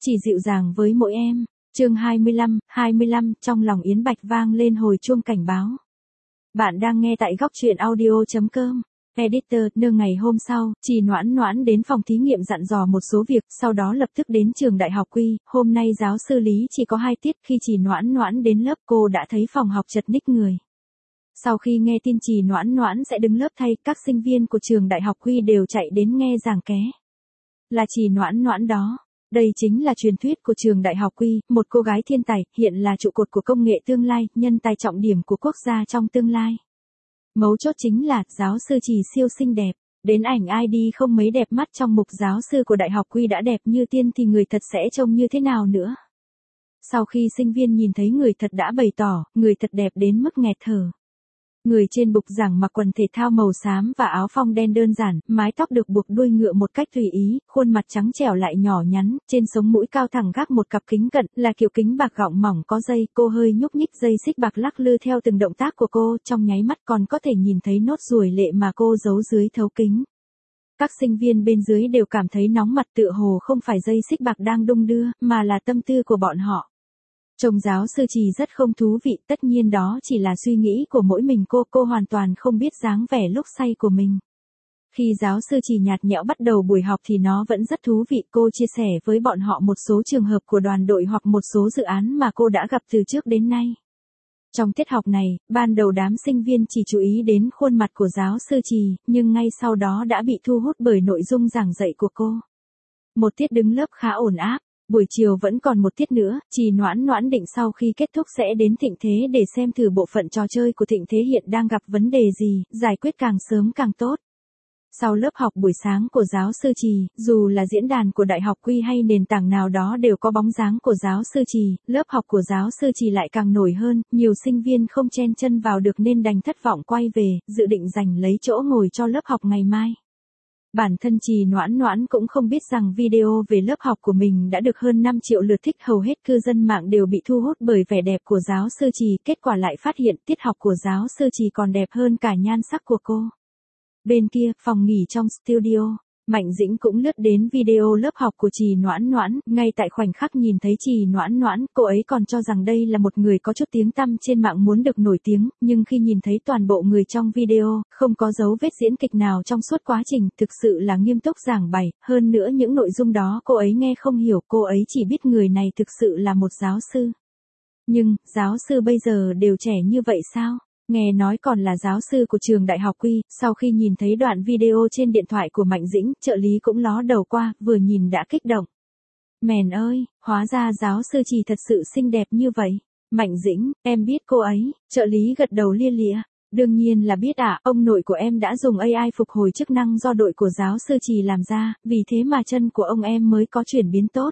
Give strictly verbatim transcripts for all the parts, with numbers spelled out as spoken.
chỉ dịu dàng với mỗi em. Chương hai mươi lăm, hai mươi lăm, trong lòng Yến Bạch vang lên hồi chuông cảnh báo. Bạn đang nghe tại góc truyện audio chấm com. Editor, nương ngày hôm sau, Trì Noãn Noãn đến phòng thí nghiệm dặn dò một số việc, sau đó lập tức đến trường đại học Quy. Hôm nay giáo sư Lý chỉ có hai tiết, khi Trì Noãn Noãn đến lớp cô đã thấy phòng học chật ních người. Sau khi nghe tin Trì Noãn Noãn sẽ đứng lớp thay, các sinh viên của trường đại học Quy đều chạy đến nghe giảng ké. Là Trì Noãn Noãn đó. Đây chính là truyền thuyết của trường đại học Quy, một cô gái thiên tài, hiện là trụ cột của công nghệ tương lai, nhân tài trọng điểm của quốc gia trong tương lai. Mấu chốt chính là, giáo sư Trì siêu xinh đẹp. Đến ảnh i đê không mấy đẹp mắt trong mục giáo sư của đại học Quy đã đẹp như tiên thì người thật sẽ trông như thế nào nữa. Sau khi sinh viên nhìn thấy người thật đã bày tỏ, người thật đẹp đến mức nghẹt thở. Người trên bục giảng mặc quần thể thao màu xám và áo phông đen đơn giản, mái tóc được buộc đuôi ngựa một cách tùy ý, khuôn mặt trắng trẻo lại nhỏ nhắn, trên sống mũi cao thẳng gác một cặp kính cận, là kiểu kính bạc gọng mỏng có dây, cô hơi nhúc nhích dây xích bạc lắc lư theo từng động tác của cô, trong nháy mắt còn có thể nhìn thấy nốt ruồi lệ mà cô giấu dưới thấu kính. Các sinh viên bên dưới đều cảm thấy nóng mặt, tựa hồ không phải dây xích bạc đang đung đưa, mà là tâm tư của bọn họ. Trông giáo sư Trì rất không thú vị, tất nhiên đó chỉ là suy nghĩ của mỗi mình cô, cô hoàn toàn không biết dáng vẻ lúc say của mình. Khi giáo sư Trì nhạt nhẽo bắt đầu buổi học thì nó vẫn rất thú vị, cô chia sẻ với bọn họ một số trường hợp của đoàn đội hoặc một số dự án mà cô đã gặp từ trước đến nay. Trong tiết học này, ban đầu đám sinh viên chỉ chú ý đến khuôn mặt của giáo sư Trì, nhưng ngay sau đó đã bị thu hút bởi nội dung giảng dạy của cô. Một tiết đứng lớp khá ổn áp. Buổi chiều vẫn còn một tiết nữa, Trì Noãn Noãn định sau khi kết thúc sẽ đến Thịnh Thế để xem thử bộ phận trò chơi của Thịnh Thế hiện đang gặp vấn đề gì, giải quyết càng sớm càng tốt. Sau lớp học buổi sáng của giáo sư Trì, dù là diễn đàn của đại học Quy hay nền tảng nào đó đều có bóng dáng của giáo sư Trì, lớp học của giáo sư Trì lại càng nổi hơn, nhiều sinh viên không chen chân vào được nên đành thất vọng quay về, dự định giành lấy chỗ ngồi cho lớp học ngày mai. Bản thân Trì Noãn Noãn cũng không biết rằng video về lớp học của mình đã được hơn năm triệu lượt thích, hầu hết cư dân mạng đều bị thu hút bởi vẻ đẹp của giáo sư Trì, kết quả lại phát hiện tiết học của giáo sư Trì còn đẹp hơn cả nhan sắc của cô. Bên kia, phòng nghỉ trong studio, Mạnh Dĩnh cũng lướt đến video lớp học của Trì Noãn Noãn, ngay tại khoảnh khắc nhìn thấy Trì Noãn Noãn, cô ấy còn cho rằng đây là một người có chút tiếng tăm trên mạng muốn được nổi tiếng, nhưng khi nhìn thấy toàn bộ người trong video, không có dấu vết diễn kịch nào trong suốt quá trình, thực sự là nghiêm túc giảng bày, hơn nữa những nội dung đó cô ấy nghe không hiểu, cô ấy chỉ biết người này thực sự là một giáo sư. Nhưng, giáo sư bây giờ đều trẻ như vậy sao? Nghe nói còn là giáo sư của trường đại học Quy, sau khi nhìn thấy đoạn video trên điện thoại của Mạnh Dĩnh, trợ lý cũng ló đầu qua, vừa nhìn đã kích động. Mèn ơi, hóa ra giáo sư Trì thật sự xinh đẹp như vậy. Mạnh Dĩnh, em biết cô ấy, trợ lý gật đầu lia lịa. Đương nhiên là biết ạ, à, ông nội của em đã dùng a i phục hồi chức năng do đội của giáo sư Trì làm ra, vì thế mà chân của ông em mới có chuyển biến tốt.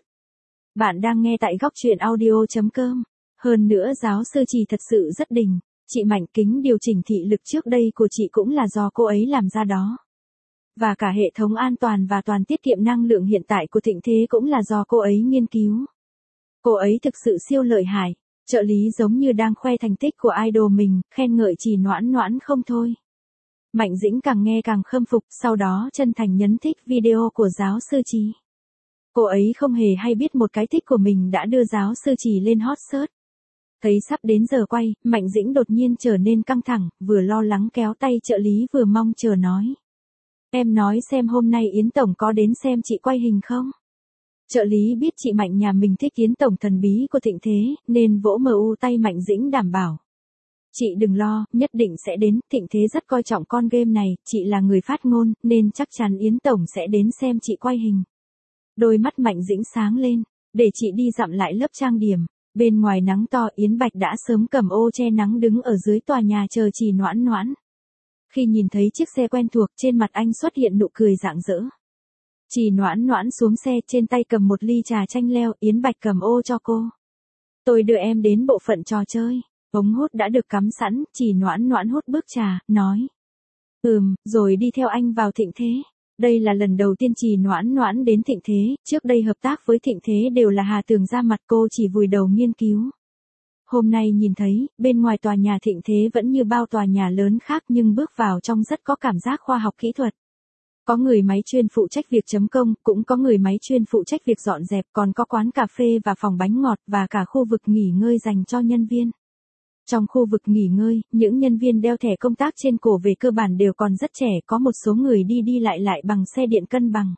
Bạn đang nghe tại góc truyện audio chấm com. Hơn nữa giáo sư Trì thật sự rất đỉnh. Chị Mạnh, kính điều chỉnh thị lực trước đây của chị cũng là do cô ấy làm ra đó. Và cả hệ thống an toàn và toàn tiết kiệm năng lượng hiện tại của Thịnh Thế cũng là do cô ấy nghiên cứu. Cô ấy thực sự siêu lợi hại. Trợ lý giống như đang khoe thành tích của idol mình, khen ngợi Trì Noãn Noãn không thôi. Mạnh Dĩnh càng nghe càng khâm phục, sau đó chân thành nhấn thích video của giáo sư Trì. Cô ấy không hề hay biết một cái thích của mình đã đưa giáo sư Trì lên hot search. Thấy sắp đến giờ quay, Mạnh Dĩnh đột nhiên trở nên căng thẳng, vừa lo lắng kéo tay trợ lý vừa mong chờ nói. Em nói xem hôm nay Yến Tổng có đến xem chị quay hình không? Trợ lý biết chị Mạnh nhà mình thích Yến Tổng thần bí của Thịnh Thế, nên vỗ mờ u tay Mạnh Dĩnh đảm bảo. Chị đừng lo, nhất định sẽ đến, Thịnh Thế rất coi trọng con game này, chị là người phát ngôn, nên chắc chắn Yến Tổng sẽ đến xem chị quay hình. Đôi mắt Mạnh Dĩnh sáng lên, để chị đi dặm lại lớp trang điểm. Bên ngoài nắng to, Yến Bạch đã sớm cầm ô che nắng đứng ở dưới tòa nhà chờ Trì Noãn Noãn. Khi nhìn thấy chiếc xe quen thuộc, trên mặt anh xuất hiện nụ cười rạng rỡ. Trì Noãn Noãn xuống xe, trên tay cầm một ly trà chanh leo, Yến Bạch cầm ô cho cô. Tôi đưa em đến bộ phận trò chơi. Ống hút đã được cắm sẵn, Trì Noãn Noãn hút bước trà, nói. Ừm, rồi đi theo anh vào Thịnh Thế. Đây là lần đầu tiên Trì Noãn Noãn đến Thịnh Thế, trước đây hợp tác với Thịnh Thế đều là Hà Tường ra mặt, cô chỉ vùi đầu nghiên cứu. Hôm nay nhìn thấy, bên ngoài tòa nhà Thịnh Thế vẫn như bao tòa nhà lớn khác nhưng bước vào trong rất có cảm giác khoa học kỹ thuật. Có người máy chuyên phụ trách việc chấm công, cũng có người máy chuyên phụ trách việc dọn dẹp, còn có quán cà phê và phòng bánh ngọt và cả khu vực nghỉ ngơi dành cho nhân viên. Trong khu vực nghỉ ngơi, những nhân viên đeo thẻ công tác trên cổ về cơ bản đều còn rất trẻ, có một số người đi đi lại lại bằng xe điện cân bằng.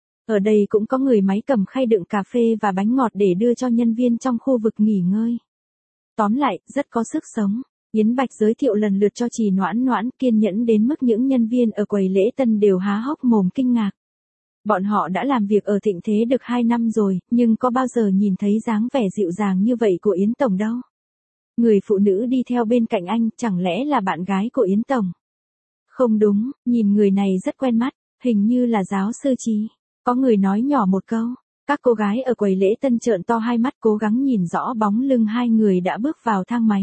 Ở đây cũng có người máy cầm khay đựng cà phê và bánh ngọt để đưa cho nhân viên trong khu vực nghỉ ngơi. Tóm lại, rất có sức sống. Yến Bạch giới thiệu lần lượt cho Trì Noãn Noãn, kiên nhẫn đến mức những nhân viên ở quầy lễ tân đều há hốc mồm kinh ngạc. Bọn họ đã làm việc ở Thịnh Thế được hai năm rồi, nhưng có bao giờ nhìn thấy dáng vẻ dịu dàng như vậy của Yến Tổng đâu. Người phụ nữ đi theo bên cạnh anh, chẳng lẽ là bạn gái của Yến Tổng? Không đúng, nhìn người này rất quen mắt, hình như là giáo sư Trì. Có người nói nhỏ một câu, các cô gái ở quầy lễ tân trợn to hai mắt cố gắng nhìn rõ bóng lưng hai người đã bước vào thang máy.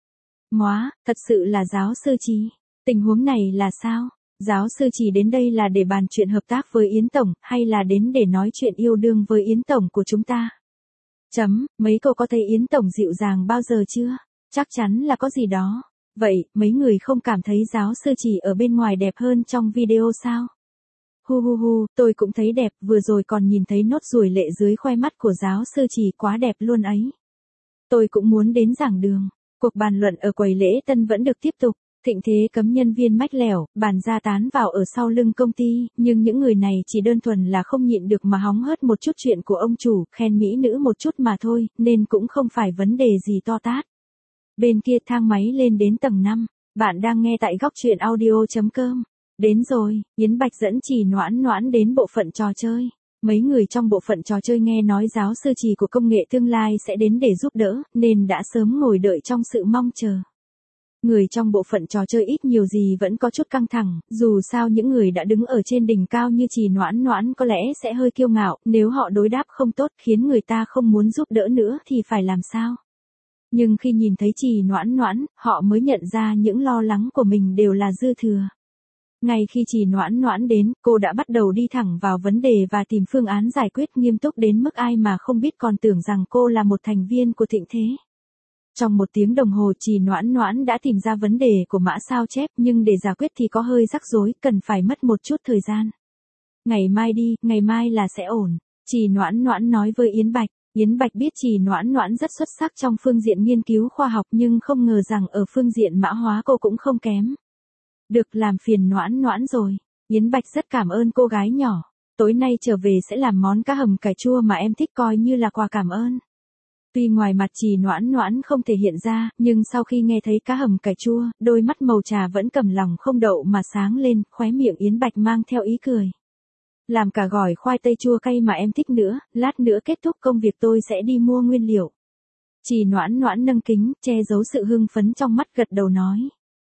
Móa, thật sự là giáo sư Trì. Tình huống này là sao? Giáo sư Trì đến đây là để bàn chuyện hợp tác với Yến Tổng, hay là đến để nói chuyện yêu đương với Yến Tổng của chúng ta? Chấm, mấy cô có thấy Yến Tổng dịu dàng bao giờ chưa? Chắc chắn là có gì đó. Vậy, mấy người không cảm thấy giáo sư Trì ở bên ngoài đẹp hơn trong video sao? Hu hu hu, tôi cũng thấy đẹp, vừa rồi còn nhìn thấy nốt ruồi lệ dưới khoe mắt của giáo sư Trì, quá đẹp luôn ấy. Tôi cũng muốn đến giảng đường. Cuộc bàn luận ở quầy lễ tân vẫn được tiếp tục. Thịnh Thế cấm nhân viên mách lẻo, bàn ra tán vào ở sau lưng công ty, nhưng những người này chỉ đơn thuần là không nhịn được mà hóng hớt một chút chuyện của ông chủ, khen mỹ nữ một chút mà thôi, nên cũng không phải vấn đề gì to tát. Bên kia thang máy lên đến tầng năm, bạn đang nghe tại góc truyện audio chấm com. Đến rồi, Yến Bạch dẫn Trì Noãn Noãn đến bộ phận trò chơi. Mấy người trong bộ phận trò chơi nghe nói giáo sư Trì của công nghệ tương lai sẽ đến để giúp đỡ, nên đã sớm ngồi đợi trong sự mong chờ. Người trong bộ phận trò chơi ít nhiều gì vẫn có chút căng thẳng, dù sao những người đã đứng ở trên đỉnh cao như Trì Noãn Noãn có lẽ sẽ hơi kiêu ngạo, nếu họ đối đáp không tốt khiến người ta không muốn giúp đỡ nữa thì phải làm sao? Nhưng khi nhìn thấy Trì Noãn Noãn, họ mới nhận ra những lo lắng của mình đều là dư thừa. Ngay khi Trì Noãn Noãn đến, cô đã bắt đầu đi thẳng vào vấn đề và tìm phương án giải quyết nghiêm túc đến mức ai mà không biết còn tưởng rằng cô là một thành viên của Thịnh Thế. Trong một tiếng đồng hồ Trì Noãn Noãn đã tìm ra vấn đề của mã sao chép, nhưng để giải quyết thì có hơi rắc rối, cần phải mất một chút thời gian. Ngày mai đi, ngày mai là sẽ ổn. Trì Noãn Noãn nói với Yến Bạch. Yến Bạch biết Trì Noãn Noãn rất xuất sắc trong phương diện nghiên cứu khoa học nhưng không ngờ rằng ở phương diện mã hóa cô cũng không kém. Được, làm phiền Noãn Noãn rồi. Yến Bạch rất cảm ơn cô gái nhỏ. Tối nay trở về sẽ làm món cá hầm cải chua mà em thích, coi như là quà cảm ơn. Tuy ngoài mặt Trì Noãn Noãn không thể hiện ra, nhưng sau khi nghe thấy cá hầm cải chua, đôi mắt màu trà vẫn cầm lòng không đậu mà sáng lên, khóe miệng Yến Bạch mang theo ý cười. Làm cả gỏi khoai tây chua cay mà em thích nữa, lát nữa kết thúc công việc tôi sẽ đi mua nguyên liệu. Trì Noãn Noãn nâng kính, che giấu sự hưng phấn trong mắt, gật đầu nói.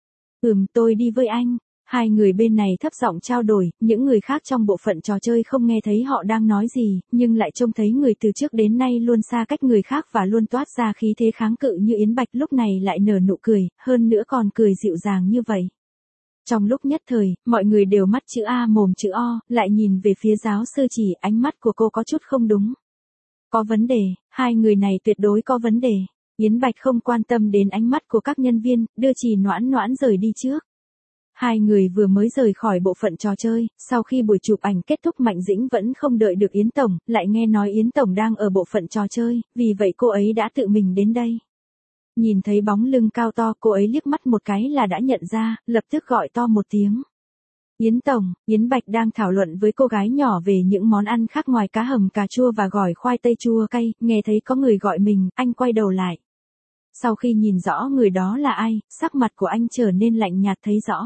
Ừm, tôi đi với anh. Hai người bên này thấp giọng trao đổi, những người khác trong bộ phận trò chơi không nghe thấy họ đang nói gì, nhưng lại trông thấy người từ trước đến nay luôn xa cách người khác và luôn toát ra khí thế kháng cự như Yến Bạch lúc này lại nở nụ cười, hơn nữa còn cười dịu dàng như vậy. Trong lúc nhất thời, mọi người đều mắt chữ A mồm chữ O, lại nhìn về phía giáo sư Trì, ánh mắt của cô có chút không đúng. Có vấn đề, hai người này tuyệt đối có vấn đề. Yến Bạch không quan tâm đến ánh mắt của các nhân viên, đưa Trì Noãn Noãn rời đi trước. Hai người vừa mới rời khỏi bộ phận trò chơi, sau khi buổi chụp ảnh kết thúc Mạnh Dĩnh vẫn không đợi được Yến Tổng, lại nghe nói Yến Tổng đang ở bộ phận trò chơi, vì vậy cô ấy đã tự mình đến đây. Nhìn thấy bóng lưng cao to, cô ấy liếc mắt một cái là đã nhận ra, lập tức gọi to một tiếng. Yến Tổng, Yến Bạch đang thảo luận với cô gái nhỏ về những món ăn khác ngoài cá hầm cà chua và gỏi khoai tây chua cay, nghe thấy có người gọi mình, anh quay đầu lại. Sau khi nhìn rõ người đó là ai, sắc mặt của anh trở nên lạnh nhạt thấy rõ.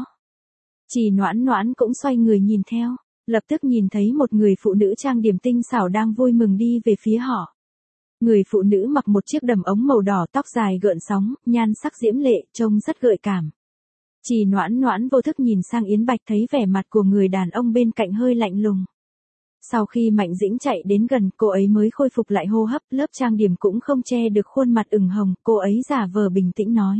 Trì Noãn Noãn cũng xoay người nhìn theo, lập tức nhìn thấy một người phụ nữ trang điểm tinh xảo đang vui mừng đi về phía họ. Người phụ nữ mặc một chiếc đầm ống màu đỏ, tóc dài gợn sóng, nhan sắc diễm lệ, trông rất gợi cảm. Trì Noãn Noãn vô thức nhìn sang Yến Bạch, thấy vẻ mặt của người đàn ông bên cạnh hơi lạnh lùng. Sau khi Mạnh Dĩnh chạy đến gần, cô ấy mới khôi phục lại hô hấp, lớp trang điểm cũng không che được khuôn mặt ửng hồng, cô ấy giả vờ bình tĩnh nói.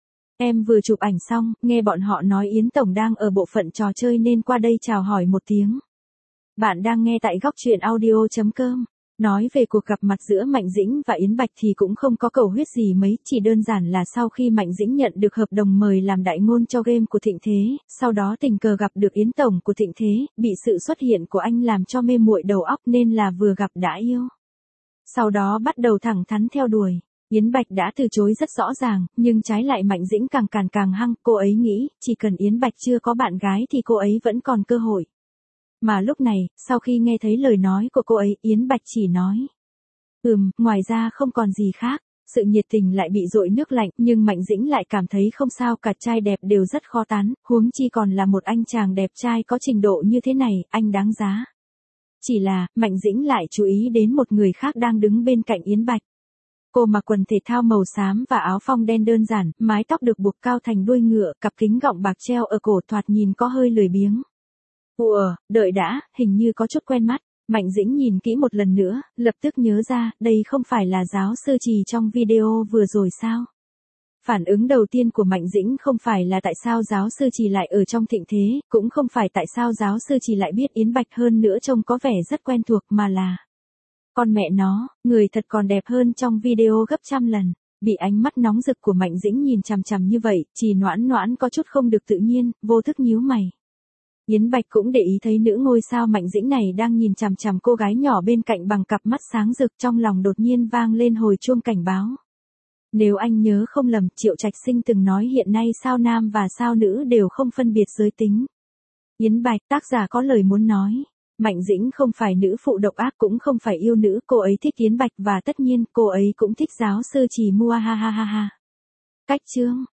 Em vừa chụp ảnh xong, nghe bọn họ nói Yến Tổng đang ở bộ phận trò chơi nên qua đây chào hỏi một tiếng. Bạn đang nghe tại góc truyện audio chấm com. Nói về cuộc gặp mặt giữa Mạnh Dĩnh và Yến Bạch thì cũng không có cầu huyết gì mấy, chỉ đơn giản là sau khi Mạnh Dĩnh nhận được hợp đồng mời làm đại ngôn cho game của Thịnh Thế, sau đó tình cờ gặp được Yến Tổng của Thịnh Thế, bị sự xuất hiện của anh làm cho mê muội đầu óc nên là vừa gặp đã yêu. Sau đó bắt đầu thẳng thắn theo đuổi. Yến Bạch đã từ chối rất rõ ràng, nhưng trái lại Mạnh Dĩnh càng càn càng hăng, cô ấy nghĩ, chỉ cần Yến Bạch chưa có bạn gái thì cô ấy vẫn còn cơ hội. Mà lúc này, sau khi nghe thấy lời nói của cô ấy, Yến Bạch chỉ nói. Ừm, ngoài ra không còn gì khác. Sự nhiệt tình lại bị dội nước lạnh, nhưng Mạnh Dĩnh lại cảm thấy không sao, cả trai đẹp đều rất khó tán, huống chi còn là một anh chàng đẹp trai có trình độ như thế này, anh đáng giá. Chỉ là, Mạnh Dĩnh lại chú ý đến một người khác đang đứng bên cạnh Yến Bạch. Cô mặc quần thể thao màu xám và áo phông đen đơn giản, mái tóc được buộc cao thành đuôi ngựa, cặp kính gọng bạc treo ở cổ thoạt nhìn có hơi lười biếng. Ủa, đợi đã, hình như có chút quen mắt. Mạnh Dĩnh nhìn kỹ một lần nữa, lập tức nhớ ra, đây không phải là giáo sư Trì trong video vừa rồi sao? Phản ứng đầu tiên của Mạnh Dĩnh không phải là tại sao giáo sư Trì lại ở trong Thịnh Thế, cũng không phải tại sao giáo sư Trì lại biết Yến Bạch hơn nữa trông có vẻ rất quen thuộc, mà là con mẹ nó, người thật còn đẹp hơn trong video gấp trăm lần. Bị ánh mắt nóng rực của Mạnh Dĩnh nhìn chằm chằm như vậy, Trì Noãn Noãn có chút không được tự nhiên, vô thức nhíu mày. Yến Bạch cũng để ý thấy nữ ngôi sao Mạnh Dĩnh này đang nhìn chằm chằm cô gái nhỏ bên cạnh bằng cặp mắt sáng rực, trong lòng đột nhiên vang lên hồi chuông cảnh báo. Nếu anh nhớ không lầm, Triệu Trạch Sinh từng nói hiện nay sao nam và sao nữ đều không phân biệt giới tính. Yến Bạch, tác giả có lời muốn nói. Mạnh Dĩnh không phải nữ phụ độc ác, cũng không phải yêu nữ, cô ấy thích Yến Bạch và tất nhiên cô ấy cũng thích giáo sư Trì Mua ha ha ha ha. Cách chương